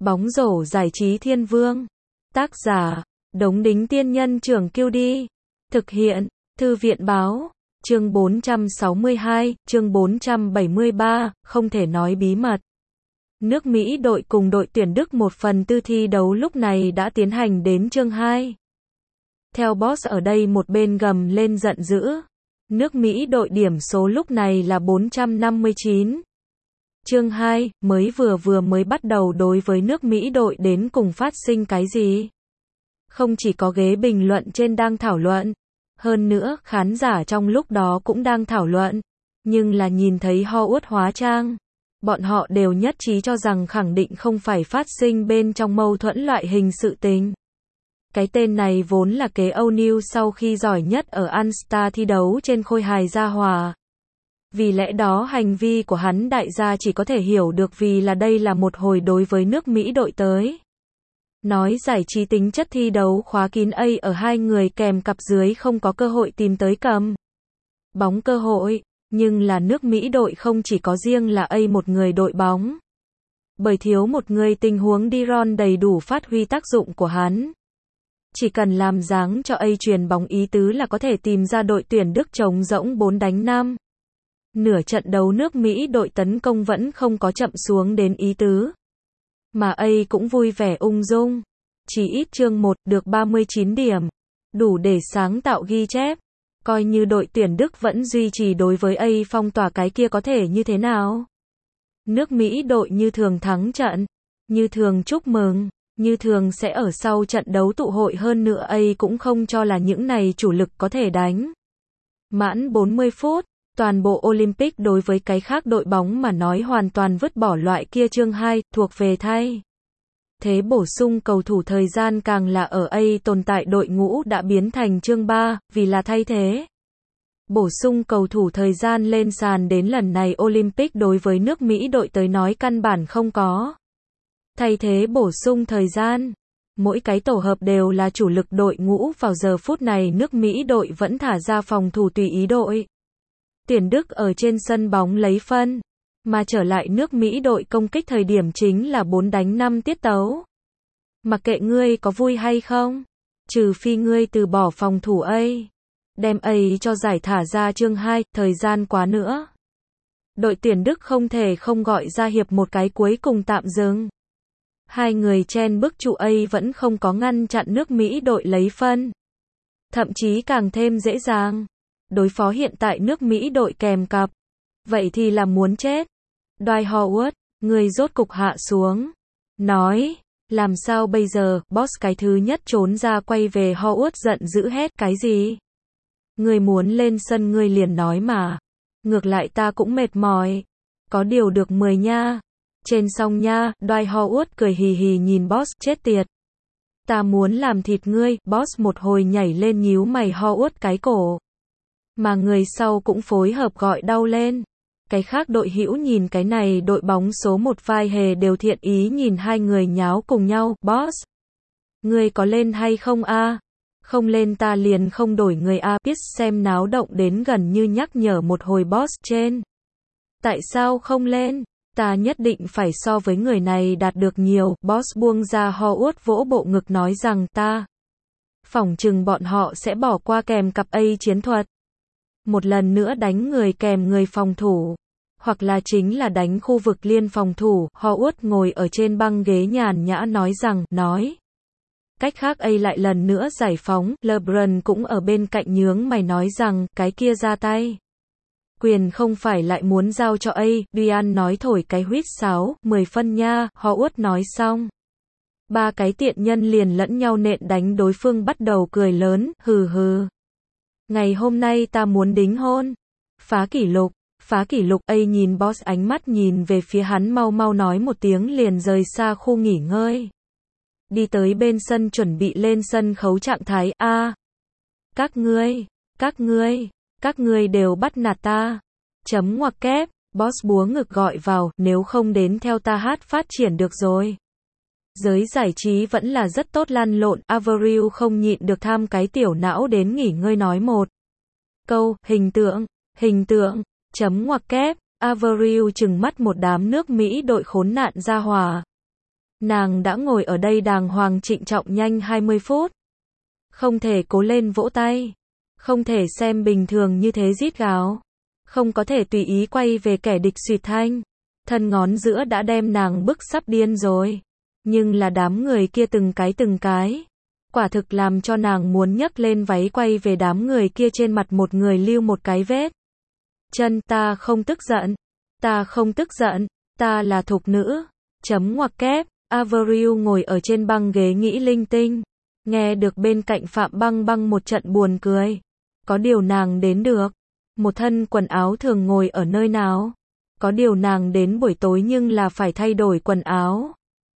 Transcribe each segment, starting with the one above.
Bóng rổ giải trí thiên vương. Tác giả, Đống Đính Tiên Nhân Trưởng Kiêu Đi. Thực hiện, Thư viện Báo. Chương 462, chương 473, không thể nói bí mật. Nước Mỹ đội cùng đội tuyển Đức 1/4 thi đấu lúc này đã tiến hành đến chương 2. Theo boss ở đây một bên gầm lên giận dữ. Nước Mỹ đội điểm số lúc này là 459. Chương 2, mới bắt đầu đối với nước Mỹ đội đến cùng phát sinh cái gì? Không chỉ có ghế bình luận trên đang thảo luận, hơn nữa khán giả trong lúc đó cũng đang thảo luận, nhưng là nhìn thấy Howard hóa trang. Bọn họ đều nhất trí cho rằng khẳng định không phải phát sinh bên trong mâu thuẫn loại hình sự tình. Cái tên này vốn là kế O'Neal sau khi giỏi nhất ở All-Star thi đấu trên khôi hài gia hòa. Vì lẽ đó hành vi của hắn đại gia chỉ có thể hiểu được vì là đây là một hồi đối với nước Mỹ đội tới. Nói giải trí tính chất thi đấu khóa kín A ở hai người kèm cặp dưới không có cơ hội tìm tới cầm bóng cơ hội, nhưng là nước Mỹ đội không chỉ có riêng là A một người đội bóng. Bởi thiếu một người tình huống Diron đầy đủ phát huy tác dụng của hắn. Chỉ cần làm dáng cho A truyền bóng ý tứ là có thể tìm ra đội tuyển Đức trống rỗng 4-5. Nửa trận đấu nước Mỹ đội tấn công vẫn không có chậm xuống đến ý tứ. Mà A cũng vui vẻ ung dung. Chỉ ít chương 1 được 39 điểm. Đủ để sáng tạo ghi chép. Coi như đội tuyển Đức vẫn duy trì đối với A phong tỏa cái kia có thể như thế nào. Nước Mỹ đội như thường thắng trận. Như thường chúc mừng. Như thường sẽ ở sau trận đấu tụ hội hơn nữa A cũng không cho là những này chủ lực có thể đánh. Mãn 40 phút. Toàn bộ Olympic đối với cái khác đội bóng mà nói hoàn toàn vứt bỏ loại kia chương 2, thuộc về thay. Thế bổ sung cầu thủ thời gian càng là ở A tồn tại đội ngũ đã biến thành chương 3, vì là thay thế. Bổ sung cầu thủ thời gian lên sàn đến lần này Olympic đối với nước Mỹ đội tới nói căn bản không có. Thay thế bổ sung thời gian. Mỗi cái tổ hợp đều là chủ lực đội ngũ vào giờ phút này nước Mỹ đội vẫn thả ra phòng thủ tùy ý đội. Tuyển Đức ở trên sân bóng lấy phân, mà trở lại nước Mỹ đội công kích thời điểm chính là 4-5 tiết tấu. Mặc kệ ngươi có vui hay không, trừ phi ngươi từ bỏ phòng thủ A, đem A cho giải thả ra chương 2, thời gian quá nữa. Đội tuyển Đức không thể không gọi ra hiệp một cái cuối cùng tạm dừng. Hai người chen bức trụ A vẫn không có ngăn chặn nước Mỹ đội lấy phân. Thậm chí càng thêm dễ dàng. Đối phó hiện tại nước Mỹ đội kèm cặp. Vậy thì là muốn chết. Dwight Howard, người rốt cục hạ xuống. Nói, làm sao bây giờ, boss cái thứ nhất trốn ra quay về Howard giận dữ hét cái gì? Người muốn lên sân ngươi liền nói mà. Ngược lại ta cũng mệt mỏi. Có điều được 10 nha. Trên xong nha, Dwight Howard cười hì hì nhìn boss, chết tiệt. Ta muốn làm thịt ngươi, boss một hồi nhảy lên nhíu mày Howard cái cổ. Mà người sau cũng phối hợp gọi đau lên. Cái khác đội hữu nhìn cái này đội bóng số 1 vai hề đều thiện ý nhìn hai người nháo cùng nhau, boss. Người có lên hay không a? Không lên ta liền không đổi người a. Biết xem náo động đến gần như nhắc nhở một hồi boss trên. Tại sao không lên? Ta nhất định phải so với người này đạt được nhiều, boss buông ra Howard vỗ bộ ngực nói rằng ta. Phỏng chừng bọn họ sẽ bỏ qua kèm cặp A chiến thuật. Một lần nữa đánh người kèm người phòng thủ, hoặc là chính là đánh khu vực liên phòng thủ. Howard ngồi ở trên băng ghế nhàn nhã nói rằng, cách khác A lại lần nữa giải phóng, LeBron cũng ở bên cạnh nhướng mày nói rằng, cái kia ra tay. Quyền không phải lại muốn giao cho A, Dian nói thổi cái huýt sáo, 10 phân nha, Howard nói xong. Ba cái tiện nhân liền lẫn nhau nện đánh đối phương bắt đầu cười lớn, hừ hừ. Ngày hôm nay ta muốn đính hôn. Phá kỷ lục A nhìn boss ánh mắt nhìn về phía hắn mau mau nói một tiếng liền rời xa khu nghỉ ngơi. Đi tới bên sân chuẩn bị lên sân khấu trạng thái A. Các ngươi đều bắt nạt ta. Chấm ngoặc kép, boss búa ngực gọi vào, nếu không đến theo ta hát phát triển được rồi. Giới giải trí vẫn là rất tốt lăn lộn, Avril không nhịn được tham cái tiểu não đến nghỉ ngơi nói một câu, hình tượng, chấm ngoặc kép, Avril trừng mắt một đám nước Mỹ đội khốn nạn ra hòa. Nàng đã ngồi ở đây đàng hoàng trịnh trọng nhanh 20 phút. Không thể cố lên vỗ tay. Không thể xem bình thường như thế rít gào. Không có thể tùy ý quay về kẻ địch xuyệt thanh. Thân ngón giữa đã đem nàng bức sắp điên rồi. Nhưng là đám người kia từng cái. Quả thực làm cho nàng muốn nhấc lên váy quay về đám người kia, trên mặt một người lưu một cái vết chân. Ta không tức giận. Ta không tức giận. Ta là thục nữ. Chấm ngoặc kép. Avril ngồi ở trên băng ghế nghĩ linh tinh. Nghe được bên cạnh Phạm Băng Băng một trận buồn cười. Có điều nàng đến được. Một thân quần áo thường ngồi ở nơi nào. Có điều nàng đến buổi tối nhưng là phải thay đổi quần áo.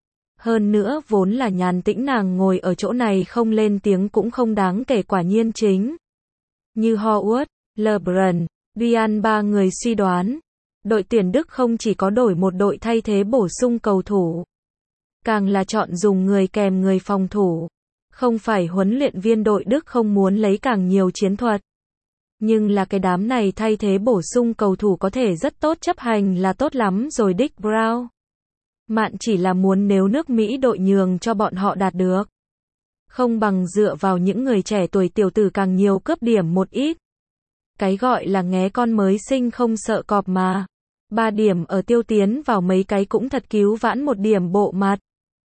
Hơn nữa vốn là nhàn tĩnh, nàng ngồi ở chỗ này không lên tiếng cũng không đáng kể. Quả nhiên chính như Howard, LeBron, Dian ba người suy đoán, đội tuyển Đức không chỉ có đổi một đội thay thế bổ sung cầu thủ, càng là chọn dùng người kèm người phòng thủ. Không phải huấn luyện viên đội Đức không muốn lấy càng nhiều chiến thuật, nhưng là cái đám này thay thế bổ sung cầu thủ có thể rất tốt chấp hành là tốt lắm rồi. Dick Brown Mạn chỉ là muốn nếu nước Mỹ đội nhường cho bọn họ đạt được, không bằng dựa vào những người trẻ tuổi tiểu tử càng nhiều cướp điểm một ít. Cái gọi là nghé con mới sinh không sợ cọp mà. 3 điểm ở tiêu tiến vào mấy cái cũng thật cứu vãn một điểm bộ mặt.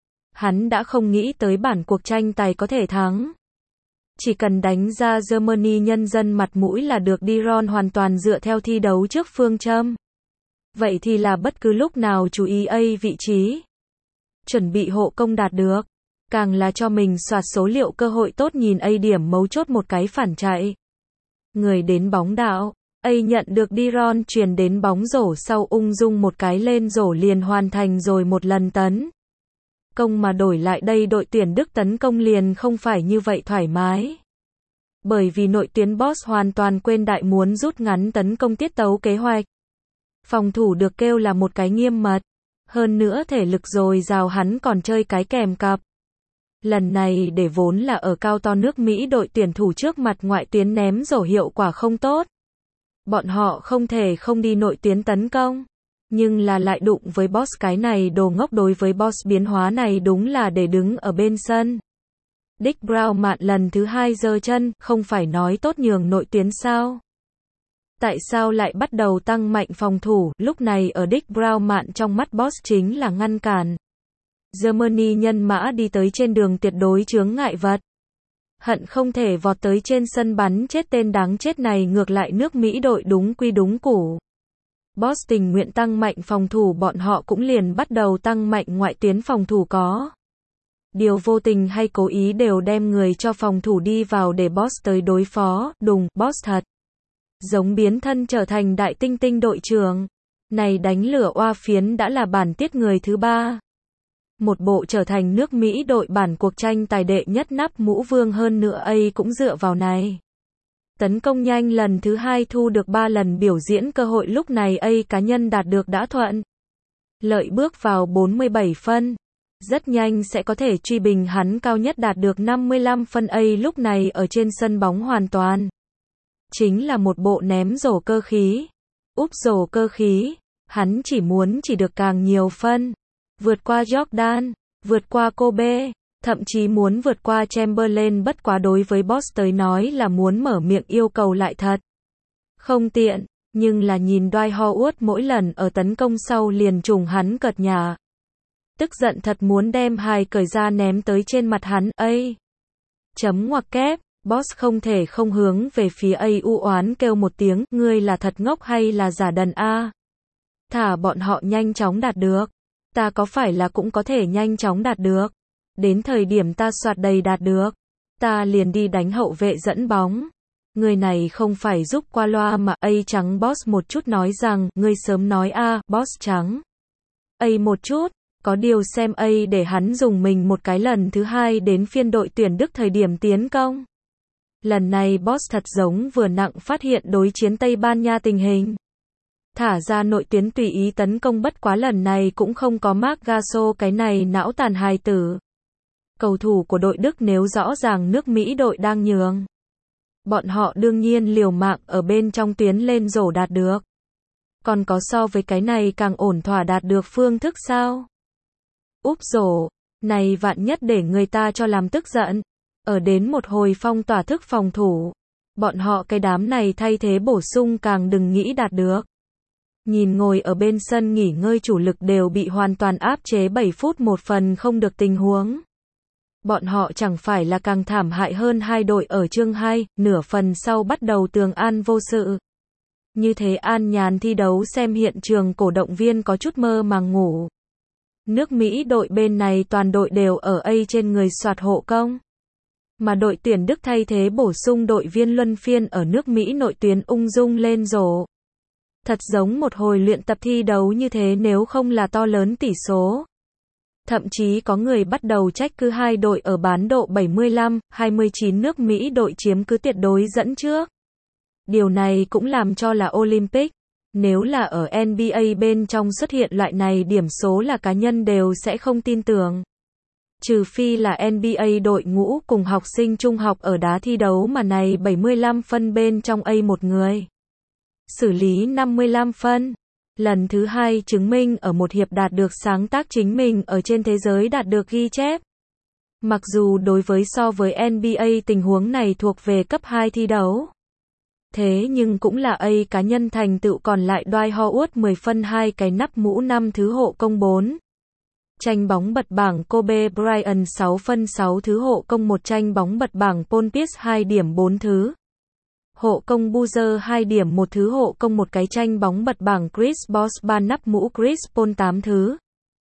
Hắn đã không nghĩ tới bản cuộc tranh tài có thể thắng. Chỉ cần đánh ra Germany nhân dân mặt mũi là được. Diron hoàn toàn dựa theo thi đấu trước phương châm. Vậy thì là bất cứ lúc nào chú ý vị trí. Chuẩn bị hộ công đạt được. Càng là cho mình soạt số liệu cơ hội tốt, nhìn điểm mấu chốt một cái phản chạy. Người đến bóng đạo. Nhận được Diron truyền đến bóng rổ sau ung dung một cái lên rổ liền hoàn thành rồi một lần tấn công, mà đổi lại đây đội tuyển Đức tấn công liền không phải như vậy thoải mái. Bởi vì nội tuyến Boss hoàn toàn quên đại muốn rút ngắn tấn công tiết tấu kế hoạch. Phòng thủ được kêu là một cái nghiêm mật. Hơn nữa thể lực dồi dào, hắn còn chơi cái kèm cặp. Lần này để vốn là ở cao to nước Mỹ đội tuyển thủ trước mặt ngoại tuyến ném rổ hiệu quả không tốt. Bọn họ không thể không đi nội tuyến tấn công. Nhưng là lại đụng với Boss, cái này đồ ngốc. Đối với Boss biến hóa này đúng là để đứng ở bên sân. Dick Brown Mạn lần thứ 2 giơ chân, không phải nói tốt nhường nội tuyến sao? Tại sao lại bắt đầu tăng mạnh phòng thủ? Lúc này ở Dick Brown Mạn trong mắt Boss chính là ngăn cản. Germany nhân mã đi tới trên đường tuyệt đối chướng ngại vật. Hận không thể vọt tới trên sân bắn chết tên đáng chết này. Ngược lại nước Mỹ đội đúng quy đúng củ. Boss tình nguyện tăng mạnh phòng thủ, bọn họ cũng liền bắt đầu tăng mạnh ngoại tuyến phòng thủ. Có điều vô tình hay cố ý đều đem người cho phòng thủ đi vào để Boss tới đối phó. Đùng, Boss thật giống biến thân trở thành đại tinh tinh đội trưởng. Này đánh lửa oa phiến đã là bản tiết người thứ 3. Một bộ trở thành nước Mỹ đội bản cuộc tranh tài đệ nhất nắp mũ vương, hơn nữa cũng dựa vào này. Tấn công nhanh lần thứ 2 thu được 3 lần biểu diễn cơ hội, lúc này cá nhân đạt được đã thuận lợi bước vào 47 phân. Rất nhanh sẽ có thể truy bình hắn, cao nhất đạt được 55 phân. Lúc này ở trên sân bóng hoàn toàn chính là một bộ ném rổ cơ khí. Úp rổ cơ khí, hắn chỉ được càng nhiều phân. Vượt qua Jordan, vượt qua Kobe, thậm chí muốn vượt qua Chamberlain. Bất quá đối với Boss tới nói là muốn mở miệng yêu cầu lại thật không tiện. Nhưng là nhìn Dwight Howard mỗi lần ở tấn công sau liền trùng hắn cợt nhả. Tức giận thật muốn đem hài cởi ra ném tới trên mặt hắn. Chấm ngoặc kép. Boss không thể không hướng về phía u oán kêu một tiếng. Ngươi là thật ngốc hay là giả đần a? Thả bọn họ nhanh chóng đạt được. Ta có phải là cũng có thể nhanh chóng đạt được. Đến thời điểm ta soạt đầy đạt được, ta liền đi đánh hậu vệ dẫn bóng. Người này không phải giúp qua loa mà. Trắng Boss một chút nói rằng, ngươi sớm nói Boss trắng một chút. Có điều xem để hắn dùng mình một cái. Lần thứ 2 đến phiên đội tuyển Đức thời điểm tiến công. Lần này Boss thật giống vừa nặng phát hiện đối chiến Tây Ban Nha tình hình. Thả ra nội tuyến tùy ý tấn công, bất quá lần này cũng không có Marc Gasol cái này não tàn hài tử. Cầu thủ của đội Đức nếu rõ ràng nước Mỹ đội đang nhường, bọn họ đương nhiên liều mạng ở bên trong tuyến lên rổ đạt được. Còn có so với cái này càng ổn thỏa đạt được phương thức sao? Úp rổ, này vạn nhất để người ta cho làm tức giận. Ở đến một hồi phong tỏa thức phòng thủ. Bọn họ cái đám này thay thế bổ sung càng đừng nghĩ đạt được. Nhìn ngồi ở bên sân nghỉ ngơi chủ lực đều bị hoàn toàn áp chế 7 phút một phần không được tình huống. Bọn họ chẳng phải là càng thảm hại hơn hai đội ở chương 2, nửa phần sau bắt đầu tường an vô sự. Như thế an nhàn thi đấu xem hiện trường cổ động viên có chút mơ màng ngủ. Nước Mỹ đội bên này toàn đội đều ở A trên người soạt hộ công. Mà đội tuyển Đức thay thế bổ sung đội viên luân phiên ở nước Mỹ nội tuyến ung dung lên rổ. Thật giống một hồi luyện tập thi đấu như thế nếu không là to lớn tỷ số. Thậm chí có người bắt đầu trách cứ hai đội ở bán độ 75-29 nước Mỹ đội chiếm cứ tuyệt đối dẫn trước. Điều này cũng làm cho là Olympic. Nếu là ở NBA bên trong xuất hiện loại này điểm số là cá nhân đều sẽ không tin tưởng. Trừ phi là NBA đội ngũ cùng học sinh trung học ở đá thi đấu mà này 75 phân bên trong A một người. Xử lý 55 phân. Lần thứ hai chứng minh ở một hiệp đạt được sáng tác chính mình ở trên thế giới đạt được ghi chép. Mặc dù đối với so với NBA tình huống này thuộc về cấp 2 thi đấu. Thế nhưng cũng là A cá nhân thành tựu còn lại Dwight Howard 10 phân 2 cái nắp mũ 5 thứ hộ công 4. Tranh bóng bật bảng Kobe Bryant 6 phân 6 thứ hộ công 1 tranh bóng bật bảng Paul Pierce 2 điểm 4 thứ. Hộ công Boozer 2 điểm 1 thứ hộ công 1 cái tranh bóng bật bảng Chris Bosh 3 nắp mũ Chris Paul 8 thứ.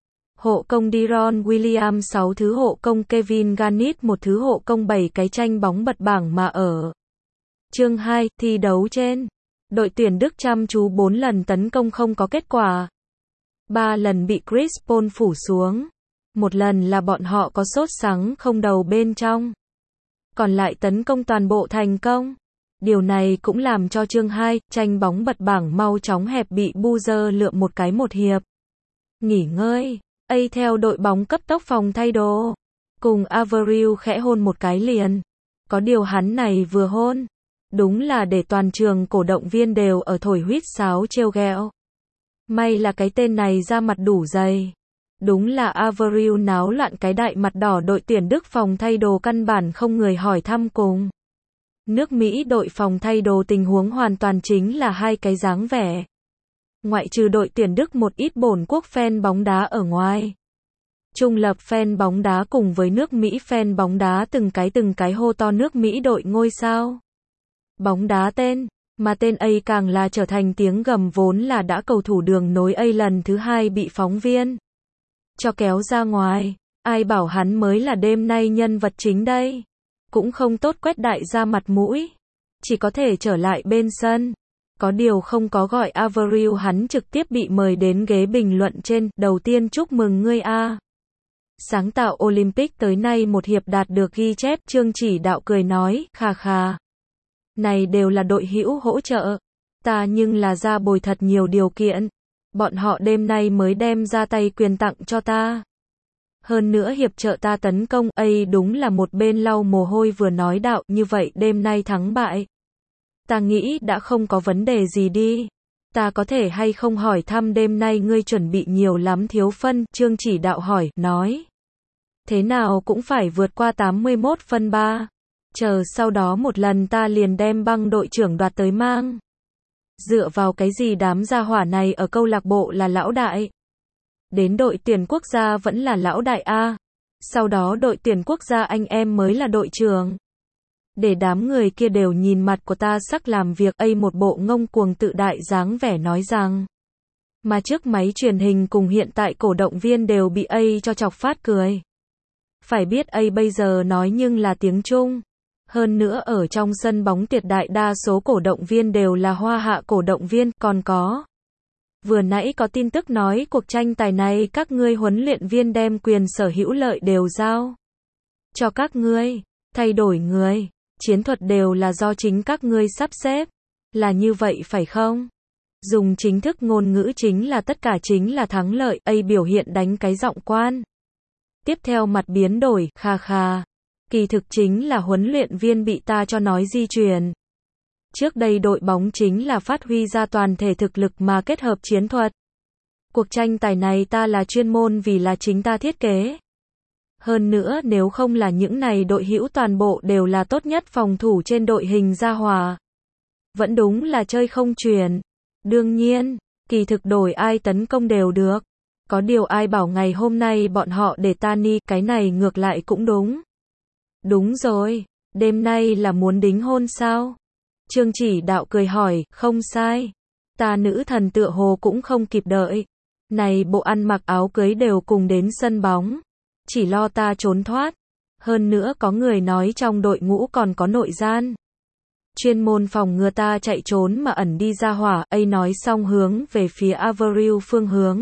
Hộ công Deron Williams 6 thứ hộ công Kevin Garnett 1 thứ hộ công 7 cái tranh bóng bật bảng mà ở. Chương 2, thi đấu trên. Đội tuyển Đức chăm chú 4 lần tấn công không có kết quả. 3 lần bị Chris Paul phủ xuống. Một lần là bọn họ có sốt sắng không đầu bên trong. Còn lại tấn công toàn bộ thành công. Điều này cũng làm cho chương 2, tranh bóng bật bảng mau chóng hẹp bị Boozer lượm một cái một hiệp. Nghỉ ngơi. A theo đội bóng cấp tốc phòng thay đồ. Cùng Avril khẽ hôn một cái liền. Có điều hắn này vừa hôn. Đúng là để toàn trường cổ động viên đều ở thổi huýt sáo trêu ghẹo. May là cái tên này ra mặt đủ dày. Đúng là Avril náo loạn cái đại mặt đỏ đội tuyển Đức phòng thay đồ căn bản không người hỏi thăm cùng. Nước Mỹ đội phòng thay đồ tình huống hoàn toàn chính là hai cái dáng vẻ. Ngoại trừ đội tuyển Đức một ít bổn quốc fan bóng đá ở ngoài. Trung lập fan bóng đá cùng với nước Mỹ fan bóng đá từng cái hô to nước Mỹ đội ngôi sao. Bóng đá tên, mà tên A càng là trở thành tiếng gầm vốn là đã cầu thủ đường nối A lần thứ hai bị phóng viên cho kéo ra ngoài. Ai bảo hắn mới là đêm nay nhân vật chính đây. Cũng không tốt quét đại ra mặt mũi. Chỉ có thể trở lại bên sân. Có điều không có gọi Avril hắn trực tiếp bị mời đến ghế bình luận trên. Đầu tiên chúc mừng ngươi A. Sáng tạo Olympic tới nay một hiệp đạt được ghi chép. Trương chỉ đạo cười nói, khà khà. Này đều là đội hữu hỗ trợ. Ta nhưng là ra bồi thật nhiều điều kiện. Bọn họ đêm nay mới đem ra tay quyền tặng cho ta. Hơn nữa hiệp trợ ta tấn công. A đúng là một bên lau mồ hôi vừa nói đạo như vậy đêm nay thắng bại. Ta nghĩ đã không có vấn đề gì đi. Ta có thể hay không hỏi thăm đêm nay ngươi chuẩn bị nhiều lắm thiếu phân. Trương chỉ đạo hỏi, nói. Thế nào cũng phải vượt qua 81 phân 3. Chờ sau đó một lần ta liền đem băng đội trưởng đoạt tới mang. Dựa vào cái gì đám gia hỏa này ở câu lạc bộ là lão đại. Đến đội tuyển quốc gia vẫn là lão đại A. Sau đó đội tuyển quốc gia anh em mới là đội trưởng. Để đám người kia đều nhìn mặt của ta sắc làm việc. A một bộ ngông cuồng tự đại dáng vẻ nói rằng. Mà trước máy truyền hình cùng hiện tại cổ động viên đều bị A cho chọc phát cười. Phải biết A bây giờ nói nhưng là tiếng Trung. Hơn nữa ở trong sân bóng tuyệt đại đa số cổ động viên đều là hoa hạ cổ động viên, còn có. Vừa nãy có tin tức nói cuộc tranh tài này các ngươi huấn luyện viên đem quyền sở hữu lợi đều giao cho các ngươi, thay đổi người, chiến thuật đều là do chính các ngươi sắp xếp. Là như vậy phải không? Dùng chính thức ngôn ngữ chính là tất cả chính là thắng lợi. A biểu hiện đánh cái giọng quan. Tiếp theo mặt biến đổi, khà khà. Kỳ thực chính là huấn luyện viên bị ta cho nói di chuyển. Trước đây đội bóng chính là phát huy ra toàn thể thực lực mà kết hợp chiến thuật. Cuộc tranh tài này ta là chuyên môn vì là chính ta thiết kế. Hơn nữa nếu không là những này đội hữu toàn bộ đều là tốt nhất phòng thủ trên đội hình Gia Hòa. Vẫn đúng là chơi không truyền. Đương nhiên, kỳ thực đổi ai tấn công đều được. Có điều ai bảo ngày hôm nay bọn họ để ta ni, cái này ngược lại cũng đúng. Đúng rồi, đêm nay là muốn đính hôn sao? Trương Chỉ Đạo cười hỏi, không sai. Ta nữ thần tựa hồ cũng không kịp đợi. Này bộ ăn mặc áo cưới đều cùng đến sân bóng. Chỉ lo ta trốn thoát. Hơn nữa có người nói trong đội ngũ còn có nội gian. Chuyên môn phòng ngừa ta chạy trốn mà ẩn đi Gia Hỏa, ấy nói xong hướng về phía Avril phương hướng.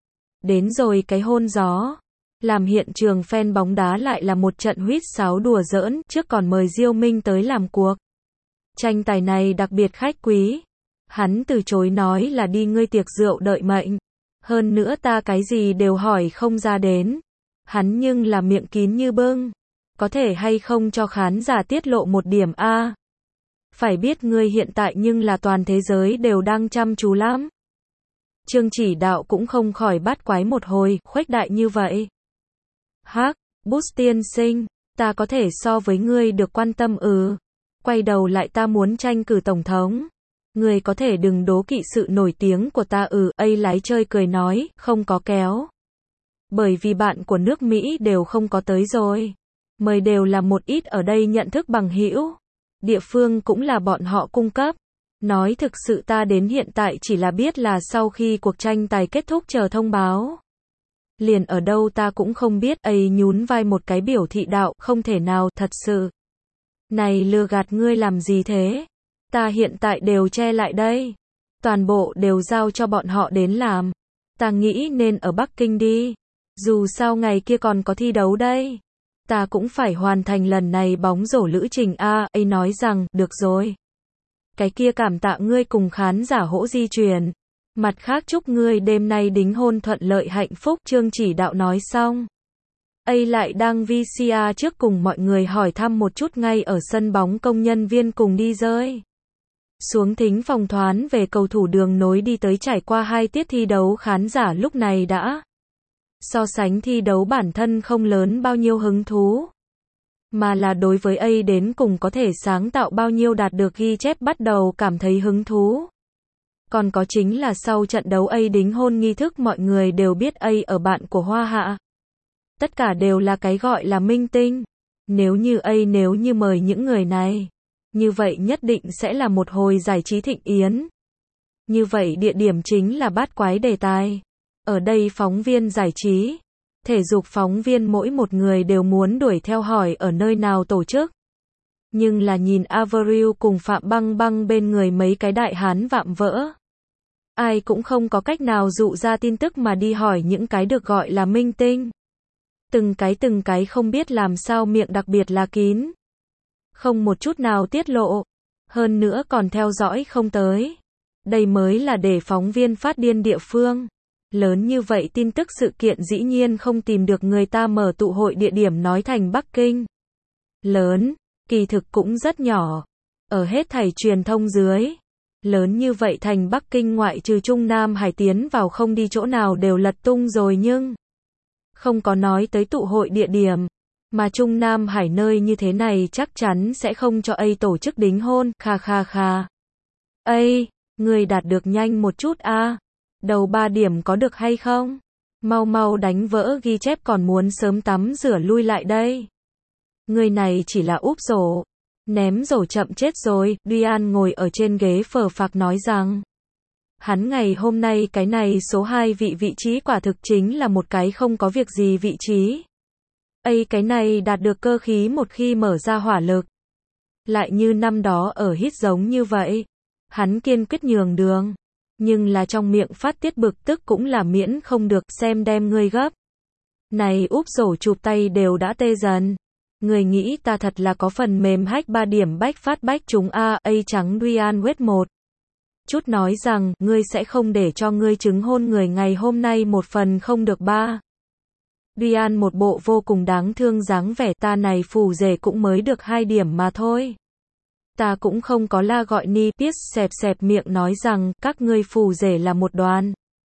Đến rồi cái hôn gió. Làm hiện trường fan bóng đá lại là một trận huýt sáo đùa giỡn, trước còn mời Diêu Minh tới làm cuộc. Tranh tài này đặc biệt khách quý. Hắn từ chối nói là đi ngươi tiệc rượu đợi mệnh. Hơn nữa ta cái gì đều hỏi không ra đến. Hắn nhưng là miệng kín như bưng. Có thể hay không cho khán giả tiết lộ một điểm a? Phải biết ngươi hiện tại nhưng là toàn thế giới đều đang chăm chú lắm. Trương Chỉ Đạo cũng không khỏi bắt quái một hồi, khuếch đại như vậy. Hắc, Bush tiên sinh, ta có thể so với ngươi được quan tâm Quay đầu lại ta muốn tranh cử tổng thống. Ngươi có thể đừng đố kỵ sự nổi tiếng của ta ấy lái chơi cười nói, không có kéo. Bởi vì bạn của nước Mỹ đều không có tới rồi. Mời đều là một ít ở đây nhận thức bằng hữu. Địa phương cũng là bọn họ cung cấp. Nói thực sự ta đến hiện tại chỉ là biết là sau khi cuộc tranh tài kết thúc chờ thông báo. Liền ở đâu ta cũng không biết, ấy nhún vai một cái biểu thị đạo, không thể nào, thật sự. Này lừa gạt ngươi làm gì thế? Ta hiện tại đều che lại đây. Toàn bộ đều giao cho bọn họ đến làm. Ta nghĩ nên ở Bắc Kinh đi. Dù sao ngày kia còn có thi đấu đây. Ta cũng phải hoàn thành lần này bóng rổ lữ trình ấy nói rằng, được rồi. Cái kia cảm tạ ngươi cùng khán giả hỗ di chuyển. Mặt khác chúc ngươi đêm nay đính hôn thuận lợi hạnh phúc, Trương Chỉ Đạo nói xong. ấy lại đăng VCR trước cùng mọi người hỏi thăm một chút ngay ở sân bóng công nhân viên cùng đi rơi. Xuống thính phòng thoán về cầu thủ đường nối đi tới trải qua 2 tiết thi đấu khán giả lúc này đã. So sánh thi đấu bản thân không lớn bao nhiêu hứng thú. Mà là đối với ấy đến cùng có thể sáng tạo bao nhiêu đạt được ghi chép bắt đầu cảm thấy hứng thú. Còn có chính là sau trận đấu ấy đính hôn nghi thức mọi người đều biết ấy ở bạn của Hoa Hạ. Tất cả đều là cái gọi là minh tinh. Nếu như mời những người này. Như vậy nhất định sẽ là một hồi giải trí thịnh yến. Như vậy địa điểm chính là bát quái đề tài. Ở đây phóng viên giải trí. Thể dục phóng viên mỗi một người đều muốn đuổi theo hỏi ở nơi nào tổ chức. Nhưng là nhìn Avril cùng Phạm Băng Băng bên người mấy cái đại hán vạm vỡ. Ai cũng không có cách nào dụ ra tin tức mà đi hỏi những cái được gọi là minh tinh. Từng cái không biết làm sao miệng đặc biệt là kín. Không một chút nào tiết lộ. Hơn nữa còn theo dõi không tới. Đây mới là để phóng viên phát điên địa phương. Lớn như vậy tin tức sự kiện dĩ nhiên không tìm được người ta mở tụ hội địa điểm nói thành Bắc Kinh. Lớn, kỳ thực cũng rất nhỏ. Ở hết thảy truyền thông dưới. Lớn như vậy thành Bắc Kinh ngoại trừ Trung Nam Hải tiến vào không đi chỗ nào đều lật tung rồi nhưng. Không có nói tới tụ hội địa điểm. Mà Trung Nam Hải nơi như thế này chắc chắn sẽ không cho ấy tổ chức đính hôn, kha. Ây, người đạt được nhanh một chút Đầu 3 điểm có được hay không? Mau đánh vỡ ghi chép còn muốn sớm tắm rửa lui lại đây. Người này chỉ là úp rổ. Ném rổ chậm chết rồi, Dian ngồi ở trên ghế phờ phạc nói rằng. Hắn ngày hôm nay cái này số 2 vị trí quả thực chính là một cái không có việc gì vị trí. Cái này đạt được cơ khí một khi mở ra hỏa lực. Lại như năm đó ở hít giống như vậy. Hắn kiên quyết nhường đường. Nhưng là trong miệng phát tiết bực tức cũng là miễn không được xem đem ngươi gấp. Này úp rổ chụp tay đều đã tê dần. Người nghĩ ta thật là có phần mềm hack 3 điểm bách phát bách chúng trắng Dian West 1. Chút nói rằng, ngươi sẽ không để cho ngươi chứng hôn người ngày hôm nay một phần không được 3. Dian một bộ vô cùng đáng thương dáng vẻ ta này phù rể cũng mới được 2 điểm mà thôi. Ta cũng không có la gọi ni, Pierce xẹp miệng nói rằng, các ngươi phù rể là một đoàn.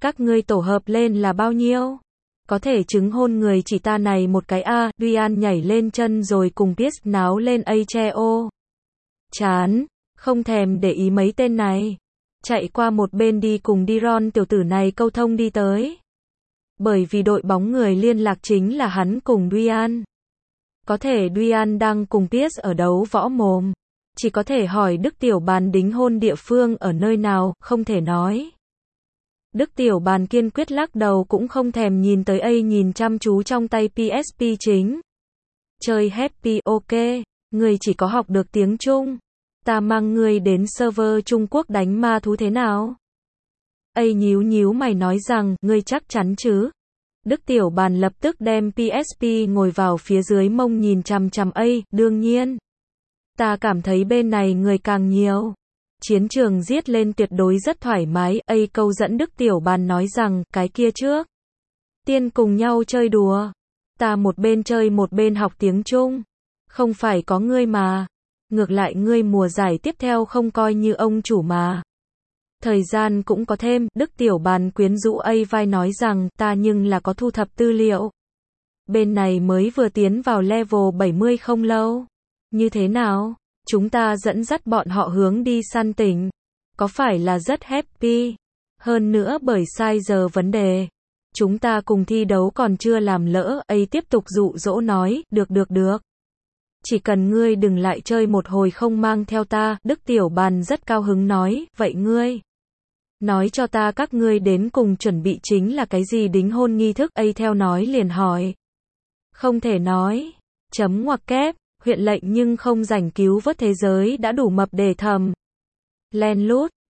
các ngươi tổ hợp lên là bao nhiêu? Có thể chứng hôn người chỉ ta này một cái a. Ryan nhảy lên chân rồi cùng Pierce náo lên Cheo. Chán, không thèm để ý mấy tên này. Chạy qua một bên đi cùng Diron tiểu tử này câu thông đi tới. Bởi vì đội bóng người liên lạc chính là hắn cùng Ryan. Có thể Ryan đang cùng Pierce ở đấu võ mồm. Chỉ có thể hỏi Đức Tiểu Bàn đính hôn địa phương ở nơi nào, không thể nói. Đức Tiểu Bàn kiên quyết lắc đầu cũng không thèm nhìn tới nhìn chăm chú trong tay PSP chính. Chơi Happy ok, người chỉ có học được tiếng Trung. Ta mang người đến server Trung Quốc đánh ma thú thế nào? Nhíu nhíu mày nói rằng, ngươi chắc chắn chứ? Đức Tiểu Bàn lập tức đem PSP ngồi vào phía dưới mông nhìn chằm chằm đương nhiên. Ta cảm thấy bên này người càng nhiều. Chiến trường giết lên tuyệt đối rất thoải mái, câu dẫn Đức Tiểu Bàn nói rằng, cái kia trước. Tiên cùng nhau chơi đùa. Ta một bên chơi một bên học tiếng Trung. Không phải có ngươi mà. Ngược lại ngươi mùa giải tiếp theo không coi như ông chủ mà. Thời gian cũng có thêm, Đức Tiểu Bàn quyến rũ vai nói rằng, ta nhưng là có thu thập tư liệu. Bên này mới vừa tiến vào level 70 không lâu. Như thế nào? Chúng ta dẫn dắt bọn họ hướng đi săn tỉnh. Có phải là rất happy? Hơn nữa bởi sai giờ vấn đề. Chúng ta cùng thi đấu còn chưa làm lỡ, tiếp tục dụ dỗ nói, được. Chỉ cần ngươi đừng lại chơi một hồi không mang theo ta, Đức Tiểu Bàn rất cao hứng nói, vậy ngươi nói cho ta các ngươi đến cùng chuẩn bị chính là cái gì đính hôn nghi thức, theo nói liền hỏi. Không thể nói. Chấm ngoặc kép, huyện lệnh nhưng không rảnh cứu vớt thế giới đã đủ mập để thầm. Len lút,